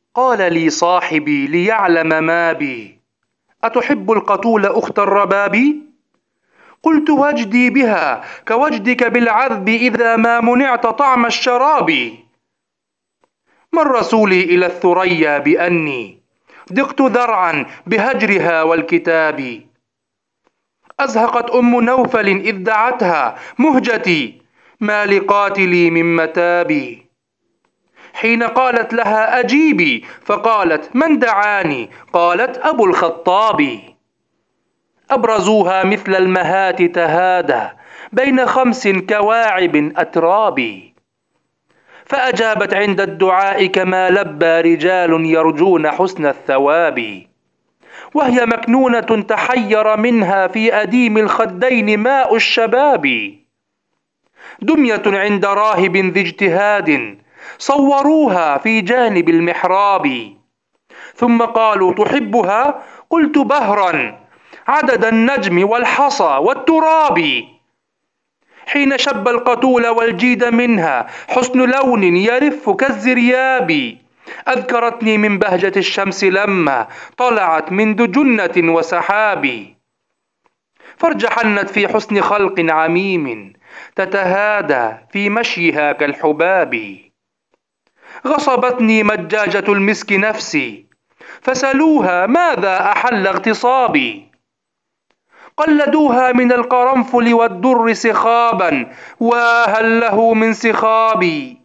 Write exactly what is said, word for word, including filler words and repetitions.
قال لي صاحبي ليعلم ما بي: أتحب القتول أخت الرباب؟ قلت: وجدي بها كوجدك بالعذب إذا ما منعت طعم الشراب. من رسولي إلى الثريا بأني ضقت ذرعا بهجرها والكتاب. أزهقت أم نوفل إذ دعتها مهجتي: ما لقاتلي من متاب. حين قالت لها: أجيبي، فقالت: من دعاني؟ قالت: أبو الخطاب. أبرزوها مثل المهات تهادى بين خمس كواعب أتراب. فأجابت عند الدعاء كما لبى رجال يرجون حسن الثواب. وهي مكنونة تحير منها في أديم الخدين ماء الشباب. دمية عند راهب ذي اجتهاد صوروها في جانب المحراب. ثم قالوا: تحبها؟ قلت: بهرا عدد النجم والحصى والتراب. حين شب القتول والجيد منها حسن لون يرف كالزرياب. أذكرتني من بهجة الشمس لما طلعت من دجنة وسحاب. فارجحنت في حسن خلق عميم تتهادى في مشيها كالحباب. غصبتني مجاجة المسك نفسي فسلوها: ماذا أحل اغتصابي؟ قلدوها من القرنفل والدر سخابا، وهل له من سخابي.